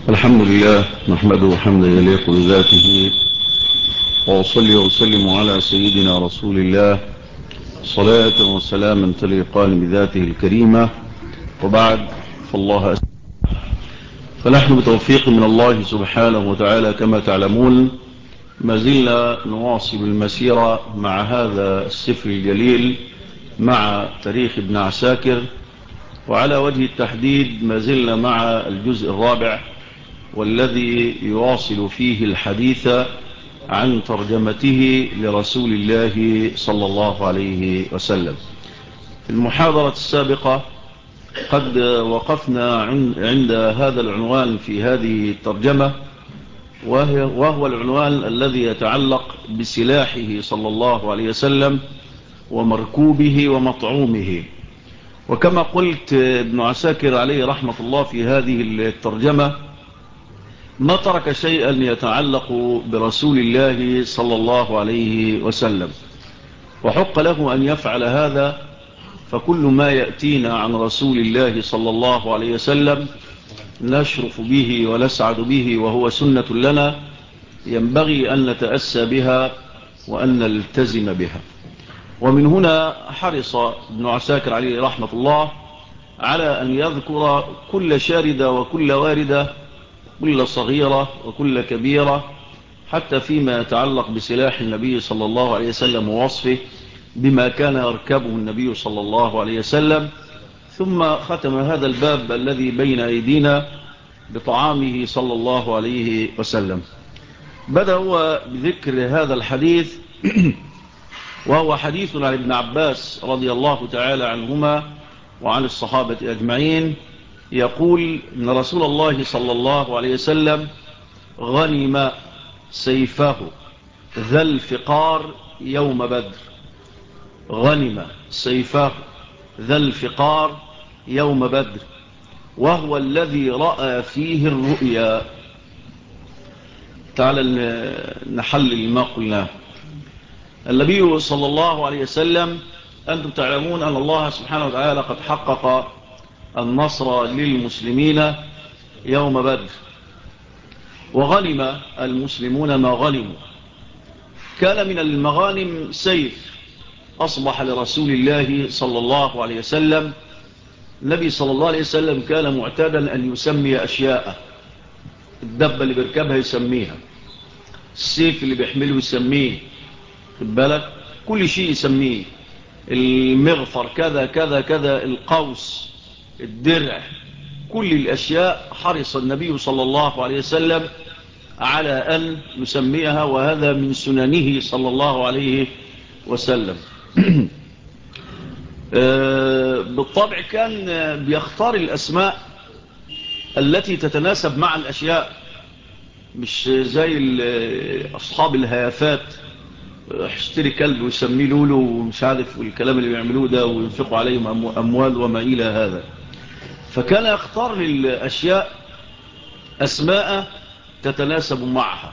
الحمد لله نحمده حمدا يليق بذاته، وأصلي وسلم على سيدنا رسول الله صلاة وسلاما تليقان بذاته الكريمة. وبعد، فنحن بتوفيق من الله سبحانه وتعالى كما تعلمون ما زلنا نواصل المسيرة مع هذا السفر الجليل، مع تاريخ ابن عساكر، وعلى وجه التحديد ما زلنا مع الجزء الرابع، والذي يواصل فيه الحديث عن ترجمته لرسول الله صلى الله عليه وسلم. في المحاضرة السابقة قد وقفنا عند هذا العنوان في هذه الترجمة، وهو العنوان الذي يتعلق بسلاحه صلى الله عليه وسلم ومركوبه ومطعومه. وكما قلت ابن عساكر عليه رحمة الله في هذه الترجمة ما ترك شيئا يتعلق برسول الله صلى الله عليه وسلم، وحق له أن يفعل هذا، فكل ما يأتينا عن رسول الله صلى الله عليه وسلم نشرف به ونسعد به، وهو سنة لنا ينبغي أن نتأسى بها وأن نلتزم بها. ومن هنا حرص ابن عساكر عليه رحمة الله على أن يذكر كل شاردة وكل واردة، كل صغيرة وكل كبيرة، حتى فيما يتعلق بسلاح النبي صلى الله عليه وسلم ووصفه بما كان يركبه النبي صلى الله عليه وسلم. ثم ختم هذا الباب الذي بين أيدينا بطعامه صلى الله عليه وسلم. بدأ هو بذكر هذا الحديث وهو حديث عن ابن عباس رضي الله تعالى عنهما وعن الصحابة أجمعين، يقول إن رسول الله صلى الله عليه وسلم غنم سيفه ذا الفقار يوم بدر. غنم سيفه ذا الفقار يوم بدر، وهو الذي رأى فيه الرؤيا. تعالى نحلل ما قلناه. النبي صلى الله عليه وسلم، أنتم تعلمون أن الله سبحانه وتعالى قد حقق النصر للمسلمين يوم بدر، وغنم المسلمون ما غنموا. كان من المغانم سيف أصبح لرسول الله صلى الله عليه وسلم. النبي صلى الله عليه وسلم كان معتادا أن يسمي أشياء، الدبة اللي بيركبها يسميها، السيف اللي بيحمله يسميه، خد بالك، كل شيء يسميه، المغفر كذا كذا كذا، القوس، الدرع، كل الأشياء حرص النبي صلى الله عليه وسلم على أن يسميها، وهذا من سننه صلى الله عليه وسلم. بالطبع كان بيختار الأسماء التي تتناسب مع الأشياء، مش زي أصحاب الهيافات، اشتري كلب ويسميه لولو ومش عارف، والكلام اللي بيعملوه ده وينفقوا عليهم أموال وما إلى هذا. فكان يختار للأشياء أسماء تتناسب معها،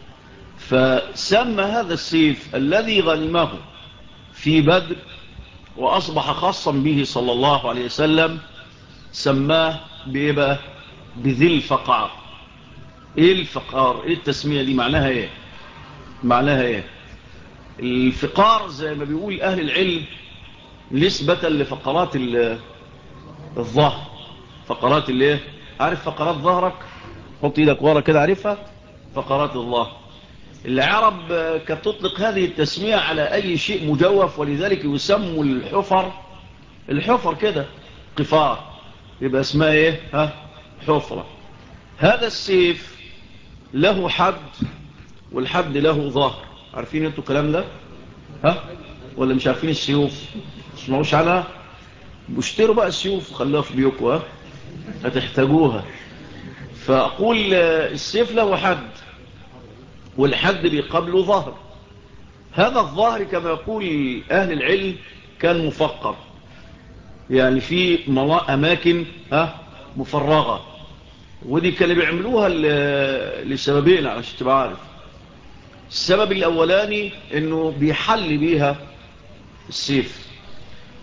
فسمى هذا السيف الذي غنمه في بدر وأصبح خاصا به صلى الله عليه وسلم، سماه بإيه؟ بذي الفقار. إيه الفقار؟ إيه التسمية دي؟ معناها إيه؟ معناها إيه؟ الفقار زي ما بيقول أهل العلم نسبة لفقرات الظهر. فقرات اللي عارف فقرات ظهرك، حط ايدك ورا كده، عارفها؟ فقرات الظهر. العرب كانت تطلق هذه التسمية على أي شيء مجوف، ولذلك يسموا الحفر كده قفار، يبقى اسمها ايه؟ حفرة. هذا السيف له حد، والحد له ظهر. عارفين انتوا الكلام ده؟ ولا مش عارفين السيوف؟ تسمعوش عنها؟ باشتروا بقى السيوف وخلوها في بيوكوا، هتحتاجوها. فأقول السيف له حد، والحد بيقابله ظهر. هذا الظهر كما يقول أهل العلم كان مفقر، يعني في أماكن مفرغة، ودي كانوا بيعملوها لسببين عشان تبقى عارف. السبب الأولاني إنه بيحل بيها السيف،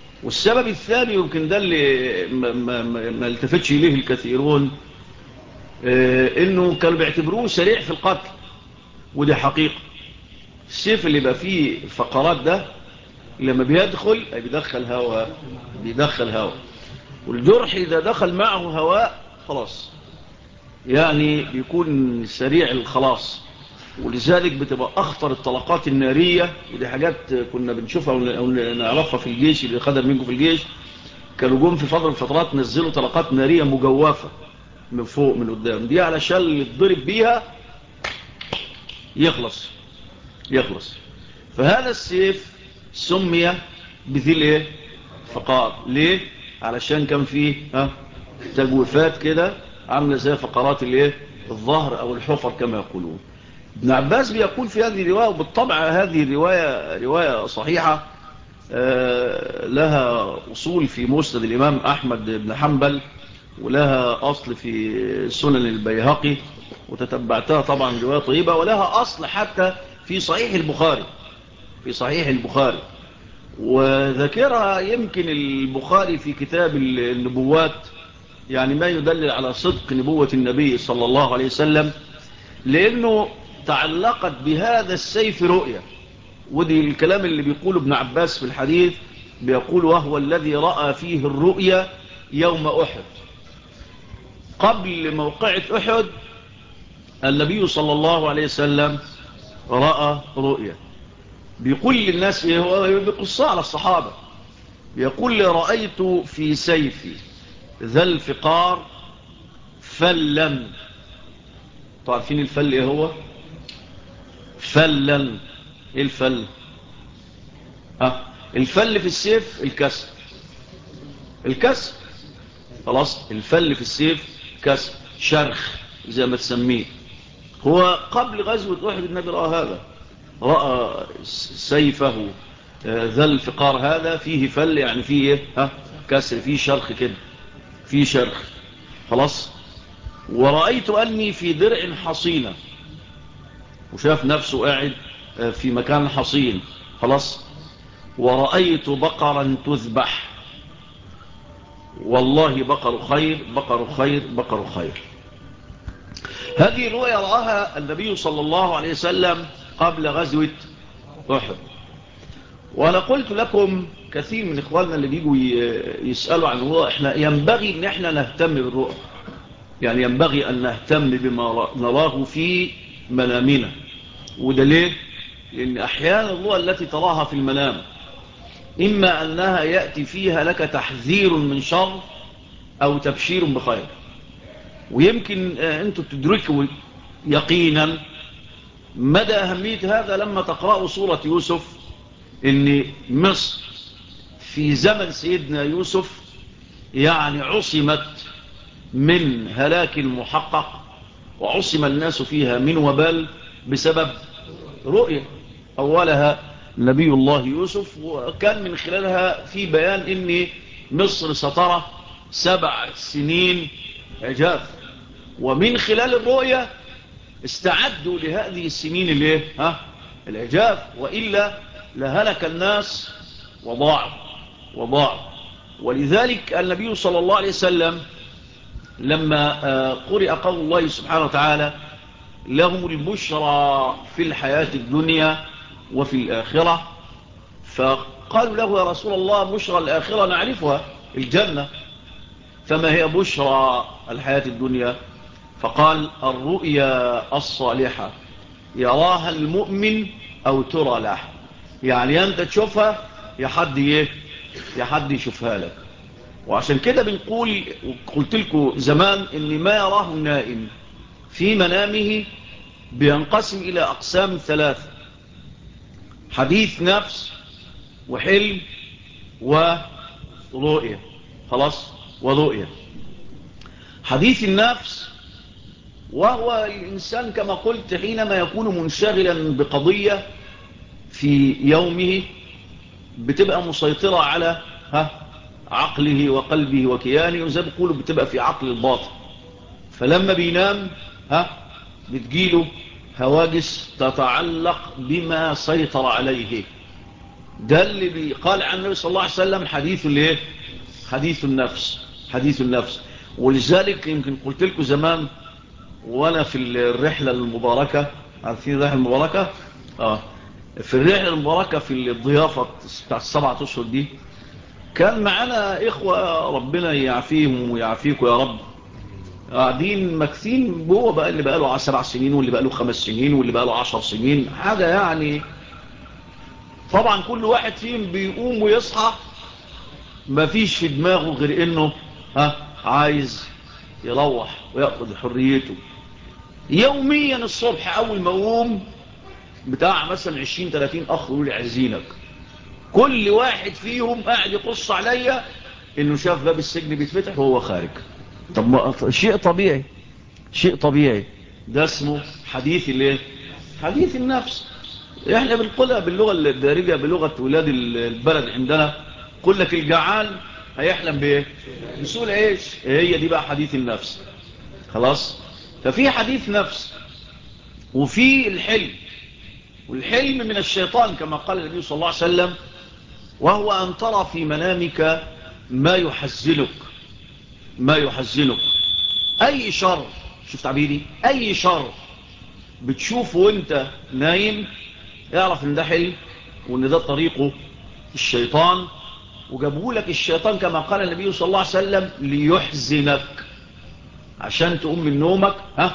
والسبب الثاني يمكن ده اللي ما التفتش إليه الكثيرون، انه كانوا بيعتبروه سريع في القتل، ودي حقيقة. السيف اللي بقى فيه فقرات ده لما بيدخل بيدخل هواء، والجرح إذا دخل معه هواء خلاص يعني بيكون سريع الخلاص. ولذلك بتبقى أخطر الطلقات النارية، ودي حاجات كنا بنشوفها أو نعرفها في الجيش، اللي خدها منكم في الجيش كانوا جم في فترة من الفترات نزلوا طلقات نارية مجوفة من فوق من قدام، دي علشان اللي يتضرب بيها يخلص. فهذا السيف سمي بذي الايه فقار. ليه؟ علشان كان فيه تجويفات كده عامله زي فقرات الايه الظهر او الحفر كما يقولون. ابن عباس بيقول في هذه الروايه، وبالطبع هذه الروايه روايه صحيحه، لها اصول في مسند الامام احمد بن حنبل، ولها اصل في سنن البيهقي، وتتبعتها طبعا روايه طيبه، ولها اصل حتى في صحيح البخاري. وذكرها يمكن البخاري في كتاب النبوات، يعني ما يدلل على صدق نبوة النبي صلى الله عليه وسلم، لأنه تعلقت بهذا السيف رؤية. ودي الكلام اللي بيقوله ابن عباس في الحديث، بيقول وهو الذي رأى فيه الرؤية يوم أحد. قبل موقعة أحد النبي صلى الله عليه وسلم رأى رؤية. بيقول للناس ايه، هو بيقصها على الصحابة، بيقول رأيت في سيفي ذا الفقار فلا. تعرفين الفل ايه هو؟ فلا. ايه الفل؟ الفل في السيف الكسر. خلاص، الفل في السيف كسر، شرخ زي ما تسميه. هو قبل غزوة أحد النبي رأى سيفه ذا الفقار هذا فيه فل، يعني فيه ايه كسر، فيه شرخ كده، فيه شرخ. خلاص. ورأيت أني في درع حصينة، وشاف نفسه قاعد في مكان حصين. خلاص. ورأيت بقرا تذبح، والله بقر خير بقر خير بقر خير. هذه الرؤيا رآها النبي صلى الله عليه وسلم قبل غزوة أحد. وأنا قلت لكم كثير من إخواننا اللي بيجوا يسألوا عن الرؤى، إحنا ينبغي أن إحنا نهتم بالرؤى، يعني ينبغي أن نهتم بما نراه في منامنا. وده ليه؟ لأن أحيانا الرؤى التي تراها في المنام إما أنها يأتي فيها لك تحذير من شر أو تبشير بخير. ويمكن أنتم تدركوا يقينا مدى أهمية هذا لما تقرأوا سورة يوسف، إن مصر في زمن سيدنا يوسف يعني عصمت من هلاك محقق، وعصم الناس فيها من وبال بسبب رؤية أولها نبي الله يوسف، وكان من خلالها في بيان إن مصر سترى 7 سنين عجاف. ومن خلال الرؤية استعدوا لهذه السنين العجاف، وإلا لهلك الناس وضاعوا. ولذلك النبي صلى الله عليه وسلم لما قرأ قول الله سبحانه وتعالى لهم البشرى في الحياة الدنيا وفي الآخرة، فقالوا له يا رسول الله بشرى الآخرة نعرفها الجنة، فما هي بشرى الحياة الدنيا؟ فقال الرؤيا الصالحة يراها المؤمن أو ترى له، يعني أنت تشوفها يا حد يشوفها لك. وعشان كده بنقول، وقلت لكم زمان، ان ما يراه النائم في منامه بينقسم إلى أقسام 3: حديث نفس، وحلم، ورؤية. خلاص. ورؤية. حديث النفس وهو الإنسان كما قلت حينما يكون منشغلا بقضية في يومه بتبقى مسيطرة على عقله وقلبه وكيانه، وزي بيقولوا بتبقى في عقل الباطن. فلما بينام بتجيله هواجس تتعلق بما سيطر عليه. ده اللي قال عن النبي صلى الله عليه وسلم حديث النفس. ولذلك يمكن قلت لكم زمان وانا في الرحلة المباركة، عارفين الرحلة المباركة؟ في الرحلة المباركة في الضيافة بتاع ال7 أشهر دي، كان معنا إخوة ربنا يعافيهم ويعافيكم يا رب، قاعدين مكثين جوه بقى، اللي بقى له 7 سنين واللي بقى له 5 سنين واللي بقى له 10 سنين، حاجة يعني. طبعا كل واحد فيهم بيقوم ويصحى ما فيش في دماغه غير انه عايز يروح ويأخذ حريته. يوميا الصبح اول ما اقوم بتاع مثلا 20-30 اخ يقول لي عايزينك. كل واحد فيهم قاعد يقص عليا انه شاف باب السجن بيتفتح وهو خارج. طب ما شيء طبيعي، شيء طبيعي. ده اسمه حديث الايه؟ حديث النفس. احنا بنقولها باللغة الدارجة، بلغة ولاد البلد عندنا، قل لك الجعان هيحلم بايه؟ بسوء العيش. هي دي بقى حديث النفس. خلاص. ففي حديث نفس وفي الحلم، والحلم من الشيطان كما قال النبي صلى الله عليه وسلم، وهو أن ترى في منامك ما يحزنك، ما يحزنك. أي شر، شوف تعبيري، أي شر بتشوفه وانت نايم اعرف ان ده حلم، وان ده طريقه الشيطان، وجابه لك الشيطان كما قال النبي صلى الله عليه وسلم ليحزنك، عشان تقوم من نومك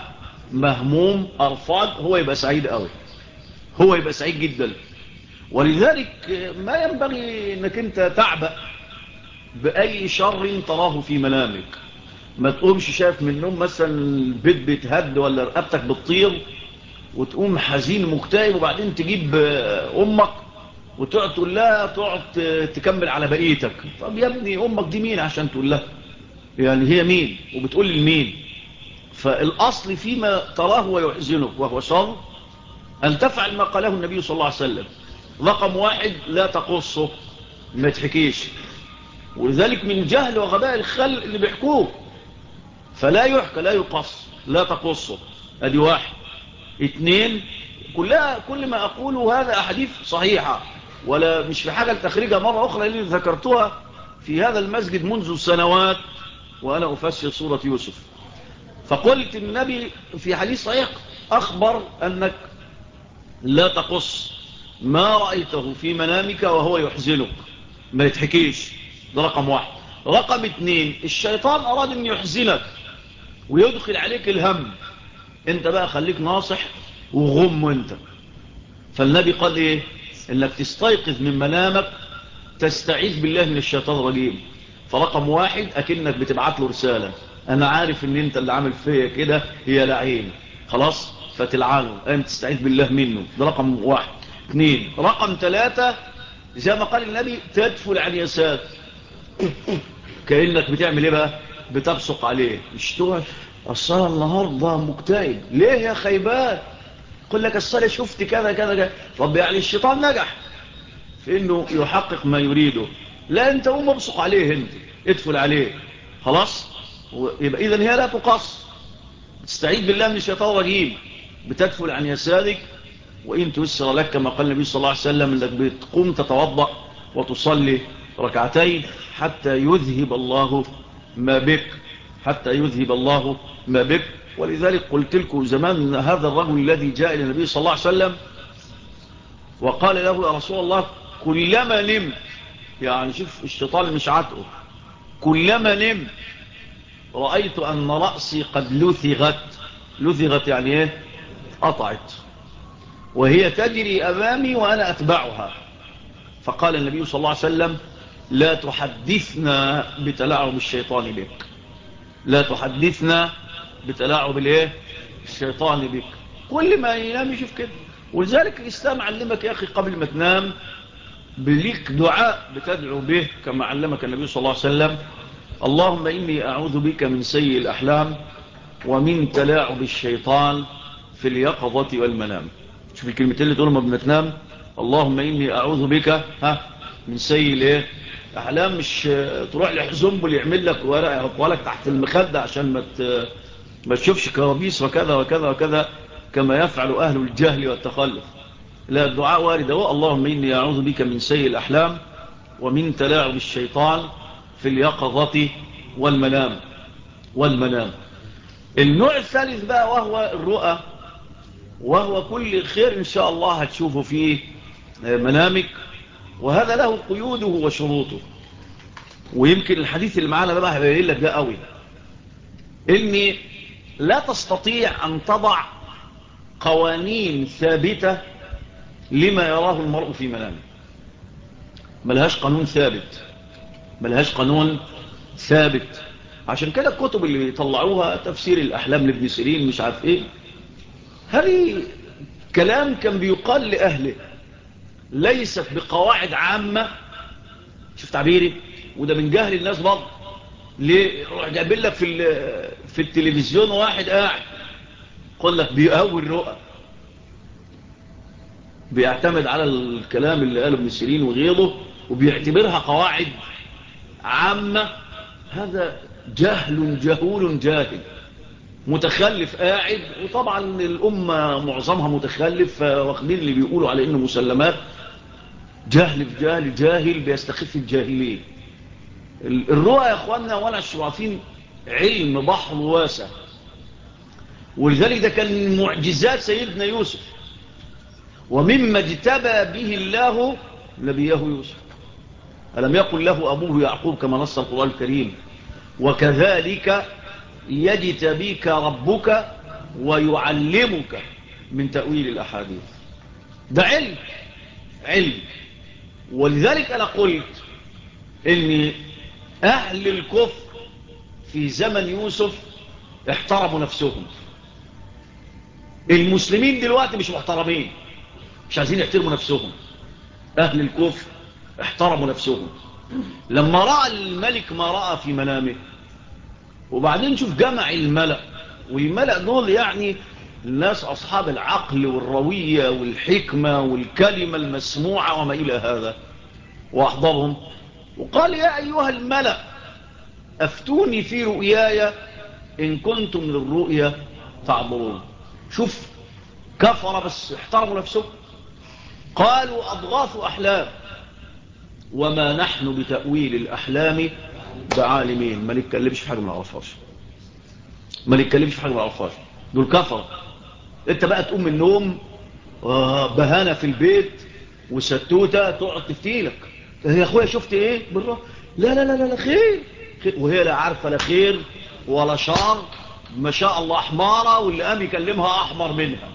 مهموم أرفاض. هو يبقى سعيد قوي، هو يبقى سعيد جدا. ولذلك ما ينبغي انك انت تعبأ بأي شر تراه في منامك. ما تقومش شايف من النوم مثلا البيت بيتهد ولا رقبتك بتطير وتقوم حزين مكتئب، وبعدين تجيب امك وتقعد تقول لها، تقعد تكمل على بقيتك. طب يا ابني امك دي مين عشان تقول لها؟ يعني هي مين وبتقول لمين؟ فالاصل فيما تراه ويحزنك وهو شر ان تفعل ما قاله النبي صلى الله عليه وسلم. رقم 1 لا تقصه، ما تحكيش. ولذلك من جهل وغباء الخلق اللي بيحكوه، فلا يحكى لا يقص، لا تقصه. ادي 1. 2، كل ما أقوله هذا أحاديث صحيحة، ولا مش في حاجة لتخريجها مرة أخرى اللي ذكرتها في هذا المسجد منذ سنوات وأنا أفسر سورة يوسف. فقلت النبي في حديث صحيح أخبر أنك لا تقص ما رأيته في منامك وهو يحزنك، ما يتحكيش. ده رقم 1. رقم 2، الشيطان أراد أن يحزنك ويدخل عليك الهم، انت بقى خليك ناصح وغم انت. فالنبي قال ايه؟ انك تستيقظ من منامك تستعيذ بالله من الشيطان الرجيم. فرقم 1 اكنك بتبعت له رسالة، انا عارف ان انت اللي عامل فيا كده هي لعين، خلاص فتلعنه، انت تستعيذ بالله منه. ده رقم 1. 2، رقم 3 زي ما قال النبي تدفل عن يسار، كأنك بتعمل ايه بقى؟ بتبصق عليه. مش تقعد الصلاة النهاردة مكتئب ليه يا خيبان؟ قل لك الصلاة شفت كذا كذا كذا. طب يعني الشيطان نجح في انه يحقق ما يريده. لا، انت قوم ابصق عليه، انت ادفل عليه، خلاص. يبقى اذن هي لا تقص، تستعيذ بالله من الشيطان الرجيم، بتدفل عن يسارك. وإن تيسر لك كما قال النبي صلى الله عليه وسلم انك بتقوم تتوضأ وتصلي ركعتين حتى يذهب الله ما بك، حتى يذهب الله ما بك. ولذلك قلت لكم زمان هذا الرجل الذي جاء إلى النبي صلى الله عليه وسلم وقال له يا رسول الله كلما نمت، يعني شوف الشيطان مش عاتقه، كلما نمت رأيت أن رأسي قد لثغت. لثغت يعني ايه؟ قطعت، وهي تجري أمامي وأنا أتبعها. فقال النبي صلى الله عليه وسلم لا تحدثنا بتلاعب الشيطان بك، لا تحدثنا بتلاعب الايه؟ الشيطان بك. كل ما ينام يشوف كده. ولذلك الإسلام علمك يا أخي قبل ما تنام بليك دعاء بتدعو به كما علمك النبي صلى الله عليه وسلم: اللهم إني أعوذ بك من سيء الأحلام ومن تلاعب الشيطان في اليقظة والمنام. شوف الكلمتين اللي تقولهم قبل ما تنام: اللهم إني أعوذ بك من سيء الايه؟ أحلام. مش تروح لحزنبل يعمل لك ورقة يحطها لك تحت المخدة عشان ما تشوفش كوابيس وكذا وكذا وكذا كما يفعل أهل الجهل والتخلف. لا، الدعاء وارد هو: اللهم إني أعوذ بك من سيء الأحلام ومن تلاعب الشيطان في اليقظة والمنام. النوع الثالث بقى وهو الرؤى، وهو كل خير إن شاء الله هتشوفه فيه منامك، وهذا له قيوده وشروطه. ويمكن الحديث اللي معانا ده بقى هيبين لك ده قوي، إني لا تستطيع أن تضع قوانين ثابتة لما يراه المرء في منامه. ملهاش قانون ثابت، ملهاش قانون ثابت. عشان كده الكتب اللي بيطلعوها تفسير الأحلام لابن سيرين مش عارف ايه، هذه كلام كان بيقال لأهله، ليست بقواعد عامة. شوف تعبيري، وده من جهل الناس برضه. ليه روح جايبين لك في التلفزيون واحد قاعد يقول لك بيقوي الرؤى، بيعتمد على الكلام اللي قاله ابن سيرين وغيره وبيعتبرها قواعد عامة. هذا جهل جهول جاهل متخلف قاعد. وطبعا الأمة معظمها متخلف، واخدين اللي بيقولوا على إنه مسلمات. جهل في جهل، جاهل بيستخف الجاهلين. الرؤى يا أخواننا ولا الشرافين علم بحر واسع، ولذلك ده كان معجزات سيدنا يوسف، ومما اجتبى به الله نبيه يوسف. ألم يقل له أبوه يعقوب كما نص القرآن الكريم وكذلك يجتبيك ربك ويعلمك من تأويل الأحاديث. ده علم، علم. ولذلك أنا قلت إن أهل الكفر في زمن يوسف احترموا نفسهم. المسلمين دلوقتي مش محترمين، مش عايزين يحترموا نفسهم. أهل الكفر احترموا نفسهم لما رأى الملك ما رأى في منامه. وبعدين شوف جمع الملأ، والملأ دول يعني الناس أصحاب العقل والروية والحكمة والكلمة المسموعة وما إلى هذا، وأحضرهم وقال يا أيها الملأ أفتوني في رؤياي إن كنتم للرؤيا تعبرون. شوف كفر بس احترموا نفسهم. قالوا أضغاث أحلام وما نحن بتأويل الأحلام بعالمين. ما نتكلمش في حاجة ما نعرفهاش، ما نتكلمش في حاجة ما نعرفهاش. دول كفر. انت بقى تقوم من النوم بهانة في البيت وستوتة تقعد تفتيلك يا اخويا شفت ايه بالرا؟ لا لا لا لا خير، خير. وهي لا عارفة لا خير ولا شر، ما شاء الله حمارة، واللي قام يكلمها احمر منها.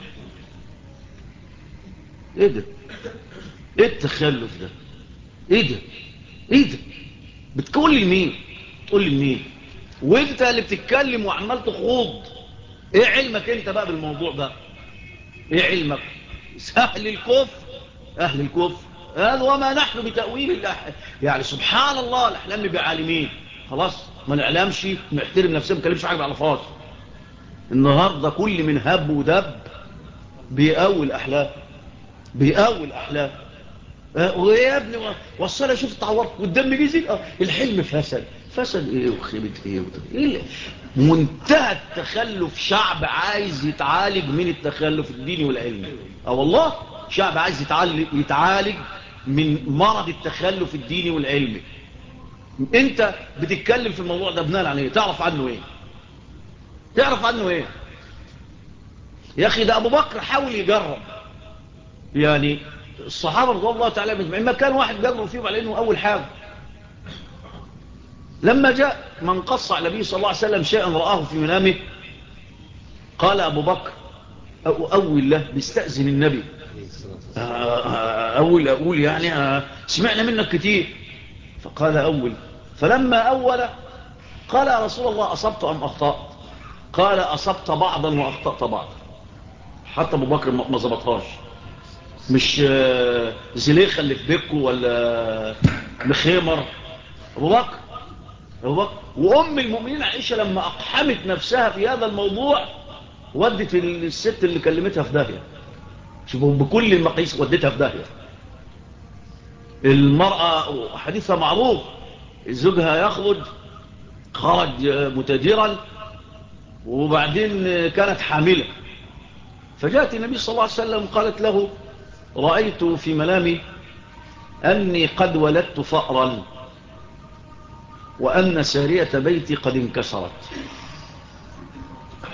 ايه ده؟ ايه التخلف ده؟ ايه ده؟ ايه ده؟ بتقول لي مين؟ تقول لي مين؟ وانت اللي بتتكلم وعمال تخوض. ايه علمك انت بقى بالموضوع ده؟ ايه علمك؟ اهل الكفر، اهل الكفر قال وما نحن بتأويل يعني سبحان الله الاحلام بعالمين. خلاص ما نعلمش، نحترم نفسنا، ما نكلمش حاجه على فاضي. النهارده كل من هب ودب بيقوي احلام، بيقوي احلام. ويا ابني وصل اشوف التعور والدم بيزيد. الحلم فسد. فسد ايه وخيبه ايه ايه؟ منتهى التخلف. شعب عايز يتعالج من التخلف الديني والعلمي. والله شعب عايز يتعالج من مرض التخلف الديني والعلمي. انت بتتكلم في الموضوع ده بناء على ايه؟ تعرف عنه ايه؟ تعرف عنه ايه؟ يا اخي ده ابو بكر حاول يجرب. يعني الصحابة رضي الله تعالى مجمعين ما كان واحد بيجرب فيهم على انه اول حاجة. لما جاء من قص على النبي صلى الله عليه وسلم شيئا رآه في منامه قال ابو بكر اول له بيستأذن النبي اقول يعني سمعنا منك كتير. فقال اول. فلما اول قال يا رسول الله اصبت ام اخطأت؟ قال اصبت بعضا واخطأت بعضا. حتى ابو بكر ما ظبطهاش. مش زليخة اللي في بيكو ولا مخيمر. ابو بكر، ابو بكر. وام المؤمنين عائشة لما اقحمت نفسها في هذا الموضوع ودت الست اللي كلمتها في داهية. شوفوا بكل المقاييس ودتها في داهية. المرأة حديثها معروف، زوجها يخرج، خرج متاجرا وبعدين كانت حاملة، فجاءت النبي صلى الله عليه وسلم قالت له رأيت في منامي أني قد ولدت فأرا وأن سارية بيتي قد انكسرت.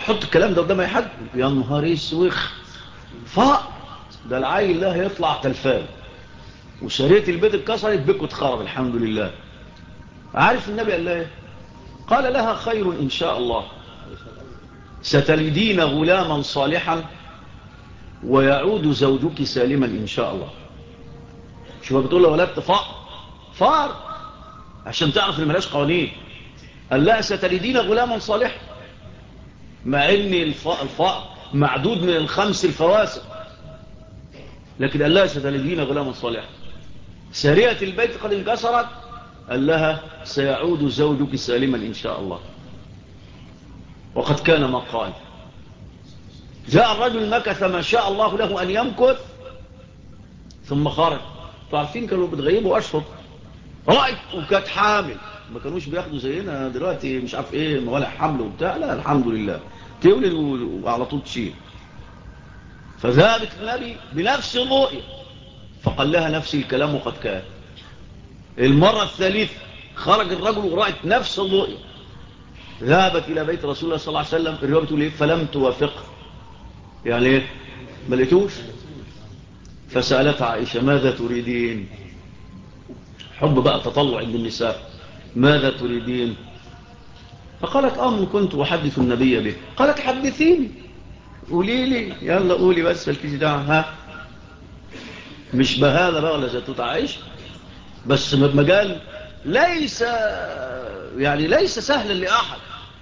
حط الكلام ده قدام اي حد، يا نهار اسوخ، ده العيل ده هيطلع تلفان، وسرية البيت اتكسرت، بيكو اتخرب الحمد لله. عارف النبي قال لها ايه؟ قال لها خير ان شاء الله، ستلدين غلاما صالحا ويعود زوجك سالما ان شاء الله. شوف بتقول له ولدت فار عشان تعرف ان ملاش قوانين. قال لها ستلدين غلاما صالحا، مع ان الفار معدود من الخمس الفواسق، لكن قال لها ستلدين غلاما صالحا. سرية البيت قد انكسرت، قال لها سيعود زوجك سالما إن شاء الله. وقد كان ما قال. جاء الرجل مكث ما شاء الله له أن يمكث ثم خرج. تعرفين كانوا بتغيبوا أشهر، رأيت وكانت حامل، ما كانوش بياخدوا زينا دلوقتي مش عارف ايه ولا حمل وبتاع، لا الحمد لله تولد وعلى طول تشيل. فذهبت النبي بنفس الرؤية فقال لها نفس الكلام وقد كان. المرة الثالثة خرج الرجل ورأت نفس الرؤية، ذهبت إلى بيت رسول الله صلى الله عليه وسلم. الرواية بتقول إيه؟ فلم توافقه، يعني إيه؟ ما لقيتوش. فسألت عائشة ماذا تريدين؟ حب بقى تطلع عند النساء، ماذا تريدين؟ فقالت أمر كنت أحدث النبي به. قالت حدثيني، قولي لي، يلا قولي بس الكيس ده. ها مش بهذا بقى ولا زيتوت عائشة، بس مجال ليس يعني ليس سهلا لأحد.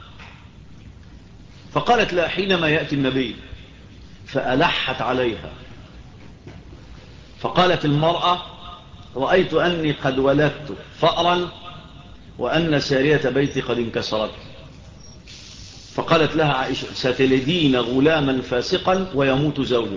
فقالت لا حينما يأتي النبي، فألحت عليها. فقالت المرأة رأيت أني قد ولدت فأرا وأن سارية بيتي قد انكسرت. فقالت لها عائشة ستلدين غلاما فاسقا ويموت زوجك.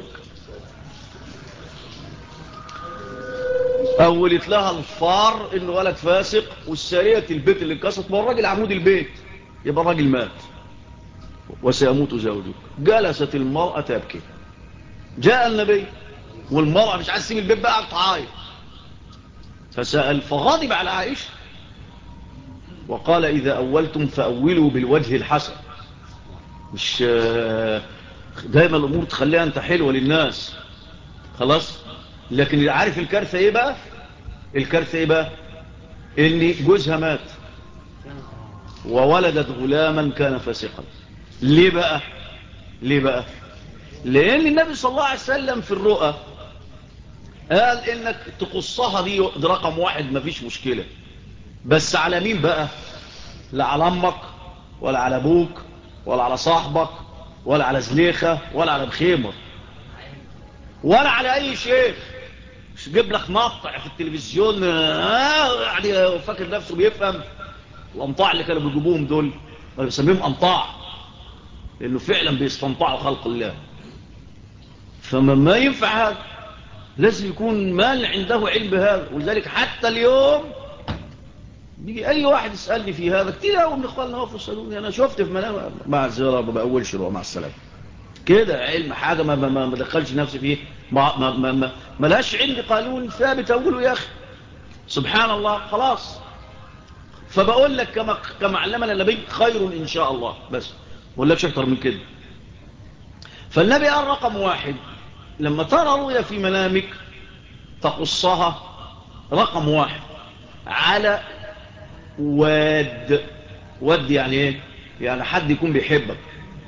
أولت لها الفار إنه ولد فاسق، والسارية البيت اللي انكسرت، ما الراجل عمود البيت، يبقى الراجل مات وسيموت زوجك. جلست المرأة تبكي. جاء النبي والمرأة مش عايز تسيب البيت بقى تعايط. فسأل فغاضب على عائشة وقال إذا أولتم فأولوا بالوجه الحسن. مش دايما الأمور تخليها أنت حلوة للناس خلاص. لكن عارف الكارثة إيه بقى؟ الكارثة إيه بقى؟ إن جوزها مات وولدت غلاما كان فاسقا. ليه بقى؟ ليه بقى؟ لأن النبي صلى الله عليه وسلم في الرؤى قال إنك تقصها دي رقم واحد مفيش مشكلة، بس على مين بقى؟ لا على أمك ولا على أبوك ولا على صاحبك ولا على زليخة ولا على بخيمر ولا على أي شيخ مش جيب لك مقطع في التلفزيون يعني فاكر نفسه بيفهم. الأمطاع اللي كانوا بيجيبوهم دول ما بيسميهم أمطاع لأنه فعلا بيستنطعوا خلق الله. فما ينفع هذا، لازم يكون مال عنده علم بهذا. ولذلك حتى اليوم بيجي اي واحد يسألني في هذا كتير قوي من اخواننا وقفوا يسألوني، انا شفت في منام مع الزيارة ما بقولش روح مع السلامة كده علم حاجة ما دخلش نفسي فيه، ما لهاش عندي قانون ثابت اقوله يا اخي سبحان الله خلاص. فبقول لك كما علمنا النبي خير ان شاء الله، بس بقول لكش اكتر من كده. فالنبي قال رقم واحد لما ترى رؤيا في منامك تقصها رقم واحد على ود يعني ايه؟ يعني حد يكون بيحبك،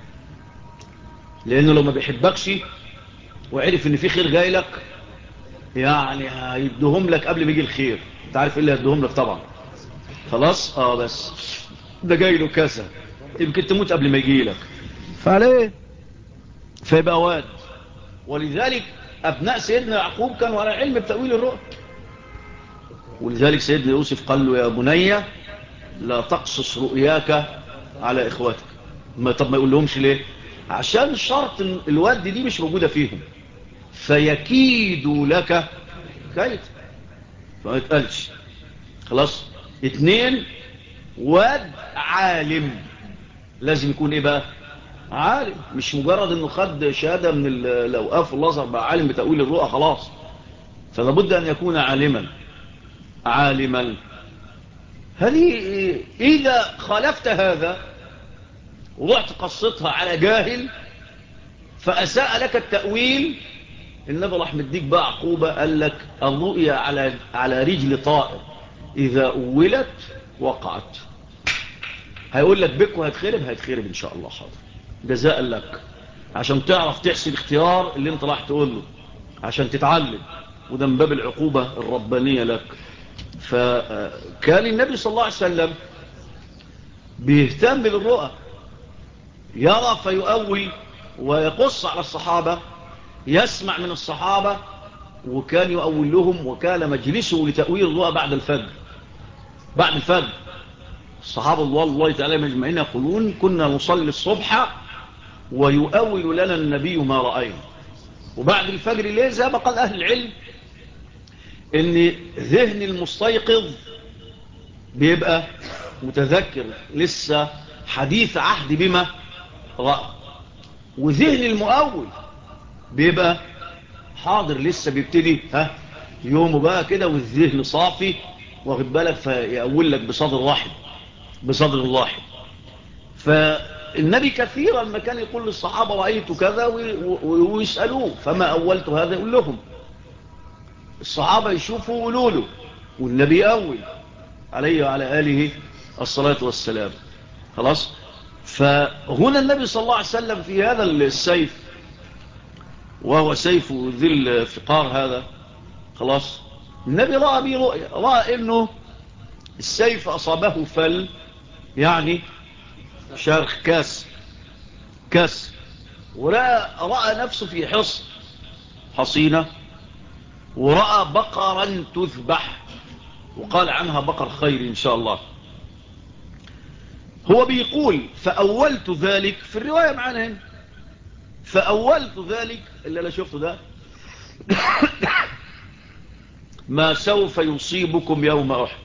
لانه لو ما بيحبكش وعرف ان في خير جاي لك يعني هيدهم لك قبل ما يجي الخير. انت عارف ايه اللي هيدهم لك طبعا خلاص. بس ده جاي له كذا يمكن تموت قبل ما يجي لك، فعليه فيبقى واد. ولذلك ابناء سيدنا يعقوب كانوا على علم بتأويل الرؤى. ولذلك سيدنا يوسف قال له يا بني لا تقصص رؤياك على اخواتك. طب ما يقول لهمش ليه؟ عشان شرط الود دي مش موجودة فيهم، فيكيدوا لك كيد، فما يتقالش خلاص. 2 واد عالم، لازم يكون ايه بقى؟ عالم، مش مجرد انه خد شهادة من الاوقاف والازهر بقى عالم بتأويل الرؤى خلاص. فلابد ان يكون عالما. هذه إذا خالفت هذا ورحت قصتها على جاهل فأساء لك التأويل، النبي راح مديك بقى عقوبة، قال لك الرؤيا على رجل طائر إذا أولت وقعت. هيقول لك بك هيتخرب إن شاء الله. حاضر، جزاء لك عشان تعرف تحسن اختيار اللي انت راح تقول له عشان تتعلم، وده من باب العقوبة الربانية لك. فكان النبي صلى الله عليه وسلم بيهتم بالرؤى، يرى فيؤول ويقص على الصحابة، يسمع من الصحابة وكان يؤول لهم، وكان مجلسه لتأويل الرؤى بعد الفجر. بعد الفجر الصحابة الله تعالى مجمعين يقولون كنا نصلي الصبح ويؤول لنا النبي ما رأينا. وبعد الفجر ليه؟ زي ما قال أهل العلم ان ذهن المستيقظ بيبقى متذكر لسه حديث عهد بما رأى، وذهن المؤول بيبقى حاضر لسه بيبتدي يومه بقى كده والذهن صافي، واخد بالك، فيقول لك بصدر واحد بصدر واحد. فالنبي كثيرا ما كان يقول للصحابة رأيت كذا ويسألوه فما أولت هذا، يقول لهم الصحابة يشوفوا ويقولوا له، والنبي أول عليه وعلى آله الصلاة والسلام. خلاص. فهنا النبي صلى الله عليه وسلم في هذا السيف، وهو سيف ذي الفقار هذا، خلاص، النبي رأى به رؤيا، رأى انه السيف اصابه فل، يعني شرخ كاس، ورأى نفسه في حصينة، ورأى بقرا تذبح، وقال عنها بقر خير إن شاء الله. هو بيقول فأولت ذلك في الرواية معنا هنا، فأولت ذلك اللي أنا شفته ده ما سوف يصيبكم يوم أحد.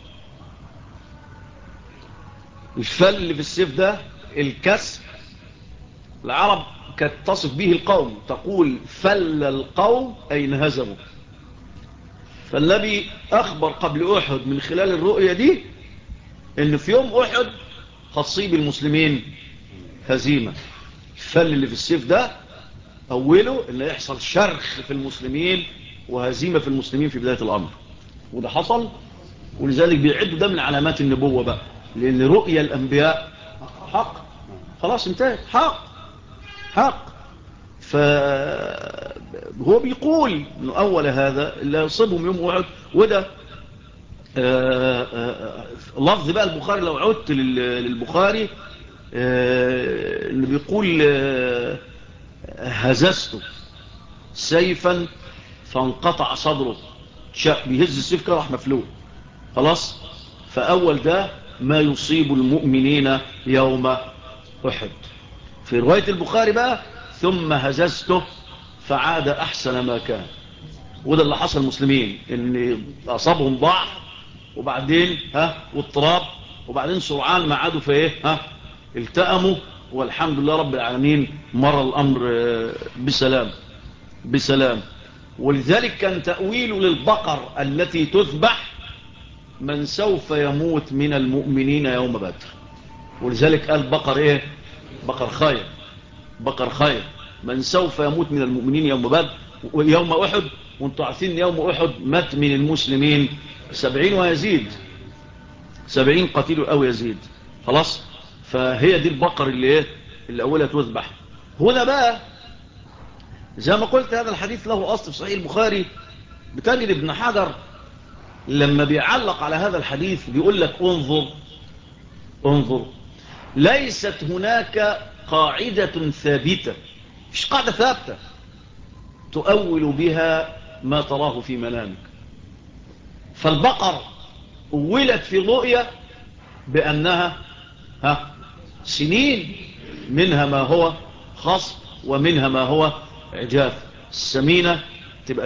الفل اللي في السيف ده الكسر، العرب كانت تصف به القوم، تقول فل القوم أي انهزموا. فالنبي أخبر قبل أحد من خلال الرؤية دي إن في يوم أحد هتصيب المسلمين هزيمة. الفل اللي في السيف ده أوله إن يحصل شرخ في المسلمين وهزيمة في المسلمين في بداية الأمر، وده حصل. ولذلك بيعدوا ده من علامات النبوة بقى، لأن رؤية الأنبياء حق، خلاص انتهت، حق. فهو بيقول انه اول هذا اللي يصيبهم يوم أحد. وده لفظ بقى البخاري، لو عدت للبخاري اللي بيقول هززته سيفا فانقطع صدره، بيهز السيف كده راح مفلوق. خلاص. فاول ده ما يصيب المؤمنين يوم أحد. في رواية البخاري بقى ثم هززته فعاد أحسن ما كان. وده اللي حصل المسلمين، ان أصابهم ضعف وبعدين واضطراب، وبعدين سرعان ما عادوا في ايه التأموا، والحمد لله رب العالمين مر الأمر بسلام. ولذلك كان تأويل للبقر التي تذبح من سوف يموت من المؤمنين يوم بدر. ولذلك قال بقر ايه؟ بقر خير من سوف يموت من المؤمنين يوم بدر ويوم أحد. وانتوا عارفين يوم أحد مات من المسلمين 70 ويزيد، 70 قتيل أو يزيد. خلاص. فهي دي البقر اللي أولها تذبح. هنا بقى زي ما قلت هذا الحديث له أصل في صحيح البخاري. بتجد ابن حجر لما بيعلق على هذا الحديث بيقول لك انظر ليست هناك قاعدة ثابتة، مش قاعدة ثابتة تؤول بها ما تراه في منامك. فالبقر أولت في الرؤية بأنها سنين، منها ما هو خصب ومنها ما هو عجاف. السمينة تبقى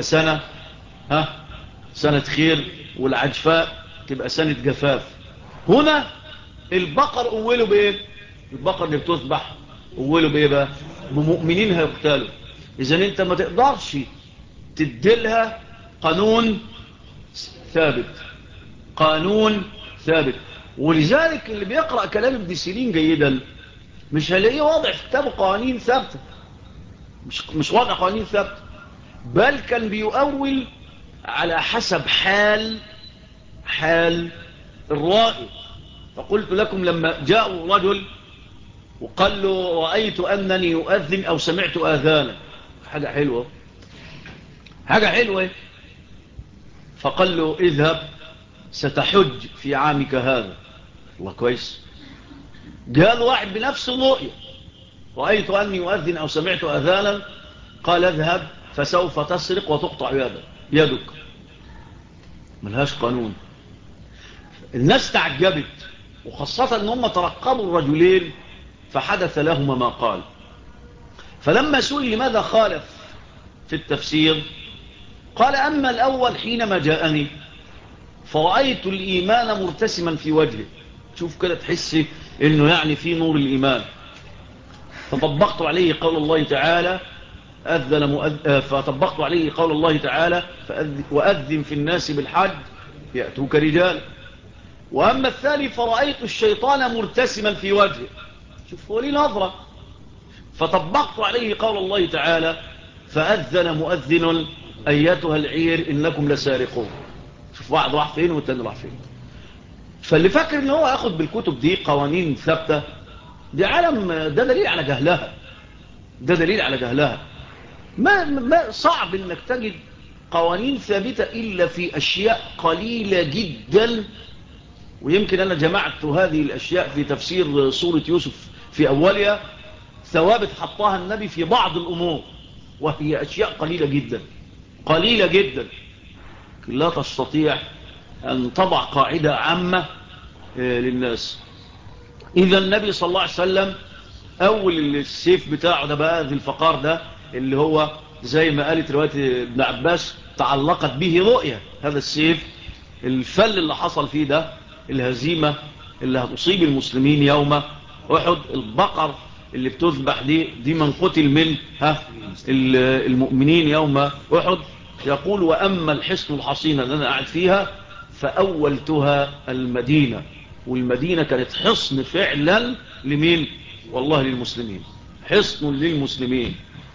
سنة خير، والعجفاء تبقى سنة جفاف. هنا البقر أوله بإيه؟ البقر اللي بتذبح أوله بإيه بقى؟ بمؤمنين هيقتالوا. إذن أنت ما تقدرش تديلها قانون ثابت. ولذلك اللي بيقرأ كلام ابن سيرين جيدا مش هلاقيه واضع في كتابه قوانين ثابتة، مش واضع قوانين ثابتة، بل كان بيؤول على حسب حال الرائي. فقلت لكم لما جاء رجل وقال له رأيت أنني يؤذن أو سمعت آذانا، حاجة حلوة، فقال له اذهب ستحج في عامك هذا. الله كويس. قال واحد بنفس الرؤية رأيت أني يؤذن أو سمعت آذانا، قال اذهب فسوف تسرق وتقطع يدك. ملهاش قانون. الناس تعجبت، وخاصة ان هم ترقبوا الرجلين فحدث لهما ما قال. فلما سئل لماذا خالف في التفسير قال أما الأول حينما جاءني فرأيت الإيمان مرتسما في وجهه. شوف كده تحس إنه يعني في نور الإيمان. فطبقت عليه قول الله تعالى فطبقت عليه قول الله تعالى وأذن في الناس بالحج يأتوك رجال. وأما الثاني فرأيت الشيطان مرتسما في وجهه. شوف هو لي نظرة. فطبقت عليه قول الله تعالى فأذن مؤذن أيتها العير إنكم لسارقون. شوف واحد راح فين والتاني راح فين. فاللي فاكر إن هو ياخد بالكتب دي قوانين ثابتة، دي عالم، ده دليل على جهلها. ما صعب إنك تجد قوانين ثابتة إلا في أشياء قليلة جدا. ويمكن أنا جمعت هذه الأشياء في تفسير سورة يوسف في أولها، ثوابت حطها النبي في بعض الأمور، وهي أشياء قليلة جدا لا تستطيع أن تضع قاعدة عامة للناس. إذا النبي صلى الله عليه وسلم أول السيف بتاعه ده بقى ذي الفقار ده اللي هو زي ما قالت رواية ابن عباس تعلقت به رؤية. هذا السيف الفل اللي حصل فيه ده، الهزيمة اللي هتصيب المسلمين يوم أحد، البقر اللي بتذبح دي من قتل من المؤمنين يوم أحد. يقول وأما الحصن الحصينة اللي أنا قاعد فيها فأولتها المدينة، والمدينة كانت حصن فعلا لمين؟ والله للمسلمين، حصن للمسلمين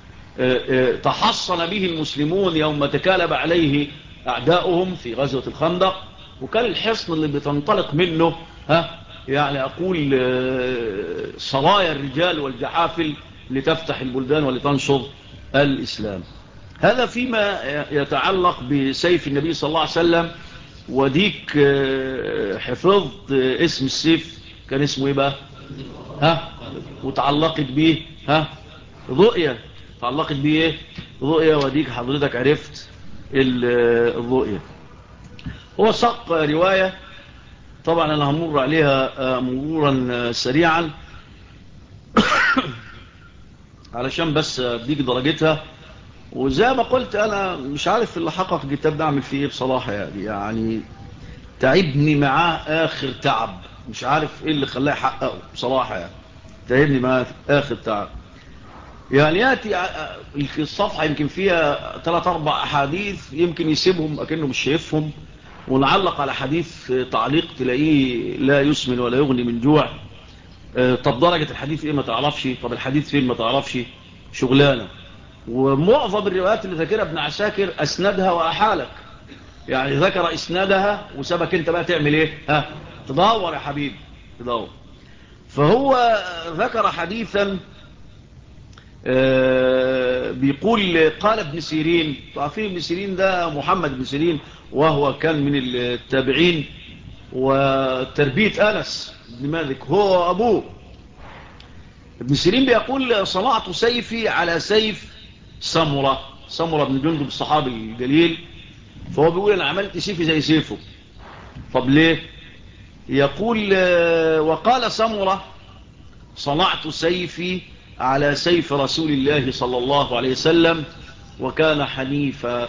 تحصن به المسلمون يوم تكالب عليه أعداؤهم في غزوة الخندق. وكان الحصن اللي بتنطلق منه يعني أقول صرايا الرجال والجحافل لتفتح البلدان ولتنشر الإسلام. هذا فيما يتعلق بسيف النبي صلى الله عليه وسلم. وديك حفظت اسم السيف كان اسمه ايه بقى؟ وتعلقت بيه رؤية. تعلقت بيه ايه؟ رؤية. وديك حضرتك عرفت الرؤية. هو ساق رواية طبعا انا همر عليها مرورا سريعا علشان بس اديك درجتها. وزي ما قلت انا مش عارف اللي حقق الكتاب ده اعمل فيه ايه بصراحة، يعني تعبني معاه اخر تعب، مش عارف ايه اللي خلاه يحققه بصراحة، تعبني معاه اخر تعب. يعني ياتي الصفحة يمكن فيها 3-4 احاديث يمكن يسيبهم اكنه مش شايفهم، ونعلق على حديث تعليق تلاقيه لا يسمن ولا يغني من جوع. طب درجة الحديث ايه ما تعرفش، طب الحديث فين ما تعرفش، شغلانة. ومعظم الروايات اللي ذاكرها ابن عساكر اسندها واحالك، يعني ذكر اسنادها وسبك انت بقى تعمل ايه، تدور يا حبيبي تدور. فهو ذكر حديثا بيقول قال ابن سيرين. تعرفين ابن سيرين ده محمد بن سيرين، وهو كان من التابعين، وتربية أنس بن مالك هو أبوه. ابن سيرين بيقول صنعت سيفي على سيف سمرة بن جندب الصحابي الجليل. فهو بيقول أنا عملت سيفي زي سيفه. طب ليه؟ يقول وقال سمرة صنعت سيفي على سيف رسول الله صلى الله عليه وسلم وكان حنيفا.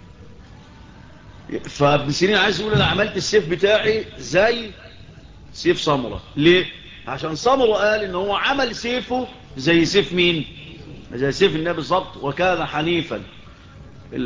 فابن سيرين عايز يقول أنا عملت السيف بتاعي زي سيف سمرة. ليه؟ عشان سمرة قال إن هو عمل سيفه زي سيف مين؟ زي سيف النبي بالظبط، وكان حنيفا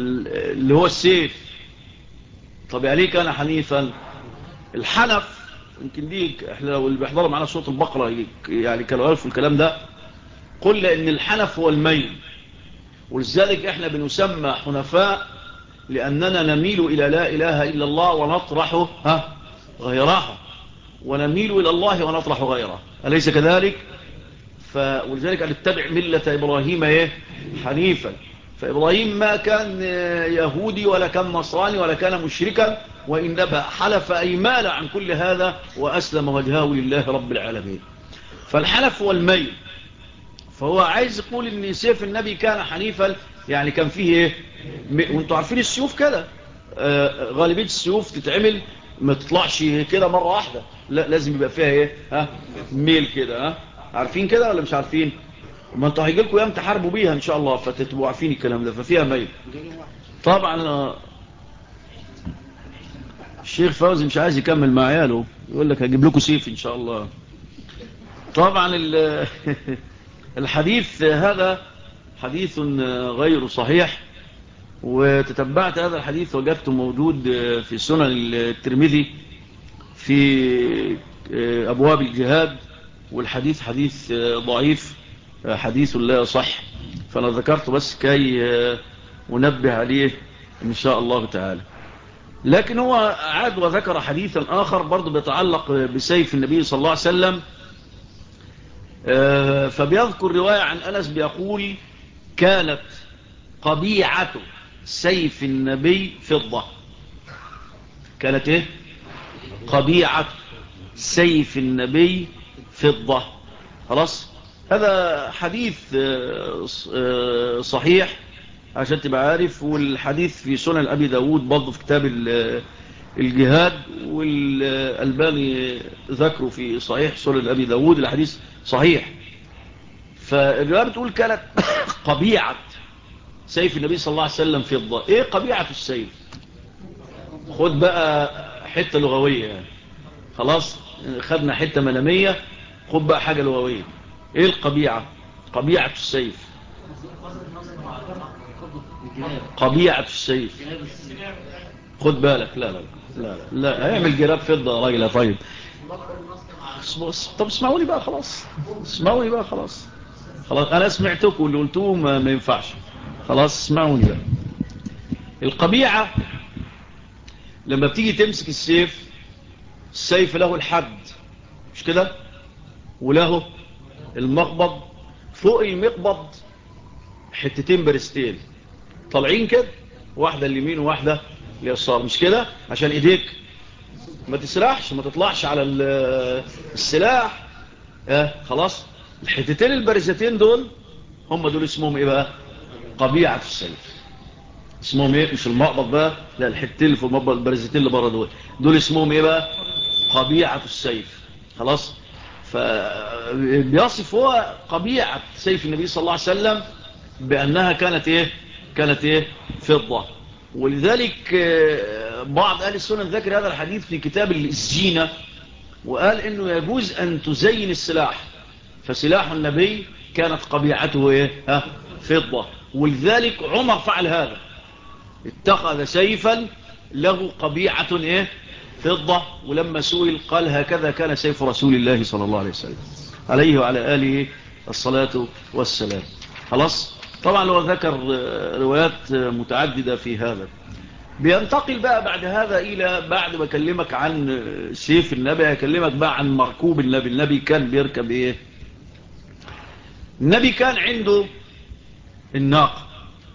اللي هو السيف. طب يعني ليه كان حنيفا؟ الحنف يمكن دي احنا لو اللي بيحضروا معانا صوت البقرة يعني كانوا عارفوا الكلام ده. قلنا ان الحنف هو الميل، ولذلك احنا بنسمى حنفاء لاننا نميل الى لا اله الا الله ونطرح غيرها، ونميل الى الله ونطرح غيره، اليس كذلك؟ ولذلك أن نتبع ملة إبراهيم حنيفا. فإبراهيم ما كان يهودي ولا كان نصراني ولا كان مشركا، وإنما حلف أي مال عن كل هذا وأسلم وجهه لله رب العالمين. فالحلف هو الميل. فهو عايز يقول إن سيف النبي كان حنيفا، يعني كان فيه وانتوا عارفين السيوف كده، غالبية السيوف تتعمل ما تطلعش كده مرة واحدة، لا لازم يبقى فيها ميل كده. عارفين كده ولا مش عارفين؟ ما انتوا هيجي لكم ايام تحاربوا بيها ان شاء الله فتبقوا عارفين الكلام ده. ففيها ميل طبعا. الشيخ فوزي مش عايز يكمل مع عياله، يقول لك هجيب لكم سيف ان شاء الله. طبعا الحديث هذا حديث غير صحيح، وتتبعت هذا الحديث وجدته موجود في سنن الترمذي في أبواب الجهاد، والحديث حديث ضعيف، حديث لا صح، فأنا ذكرت بس كي أنبه عليه إن شاء الله تعالى. لكن هو عاد وذكر حديثا آخر برضو بيتعلق بسيف النبي صلى الله عليه وسلم، فبيذكر رواية عن أنس بيقول كانت قبيعة سيف النبي فضة. كانت قبيعة سيف النبي فضة. خلاص، هذا حديث صحيح عشان تبقى عارف، والحديث في سنن أبي داود برضه في كتاب الجهاد، والألباني ذكره في صحيح سنن أبي داود، الحديث صحيح. فالرواية بتقول كانت قبيعة سيف النبي صلى الله عليه وسلم فضة. ايه قبيعة السيف؟ خد بقى حتة لغوية يعني. خلاص خدنا حتة ملامية، خد بقى حاجة لغوية. ايه القبيعة؟ قبيعة السيف، قبيعة السيف. خد بالك، لا لا لا لا هيعمل جراب فضة يا راجل. طيب طب اسمعوني بقى خلاص، اسمعوني بقى خلاص. خلاص انا سمعتكم واللي قلتوه ما ينفعش. خلاص اسمعوني بقى. القبيعة لما بتيجي تمسك السيف، السيف له الحد مش كده، وله المقبض، فوق المقبض حتتين برستين طالعين كده، واحدة اليمين وواحدة اليسار مش كده، عشان ايديك ما تسرحش، ما تطلعش على السلاح. خلاص، الحتتين البارزتين دول هم دول اسمهم ايه بقى؟ قبيعة السيف. اسمهم ايه؟ مش المقبض بقى، لا الحتتين اللي في المقبض البارزتين اللي بره دول اسمهم ايه بقى؟ قبيعة السيف. خلاص، فبيصف هو قبيعة سيف النبي صلى الله عليه وسلم بأنها كانت فضة. ولذلك بعض أهل السنة ذكر هذا الحديث في كتاب الزينة، وقال إنه يجوز أن تزين السلاح، فسلاح النبي كانت قبيعته فضة. ولذلك عمر فعل هذا، اتخذ سيفا له قبيعة فضة، ولما سئل قال هكذا كان سيف رسول الله صلى الله عليه وسلم عليه وعلى آله الصلاة والسلام. خلاص، طبعا هو ذكر روايات متعددة في هذا. بينتقل بقى بعد هذا إلى بعد ما أكلمك عن سيف النبي أكلمك بقى عن مركوب النبي. النبي كان بيركب إيه؟ النبي كان عنده الناقة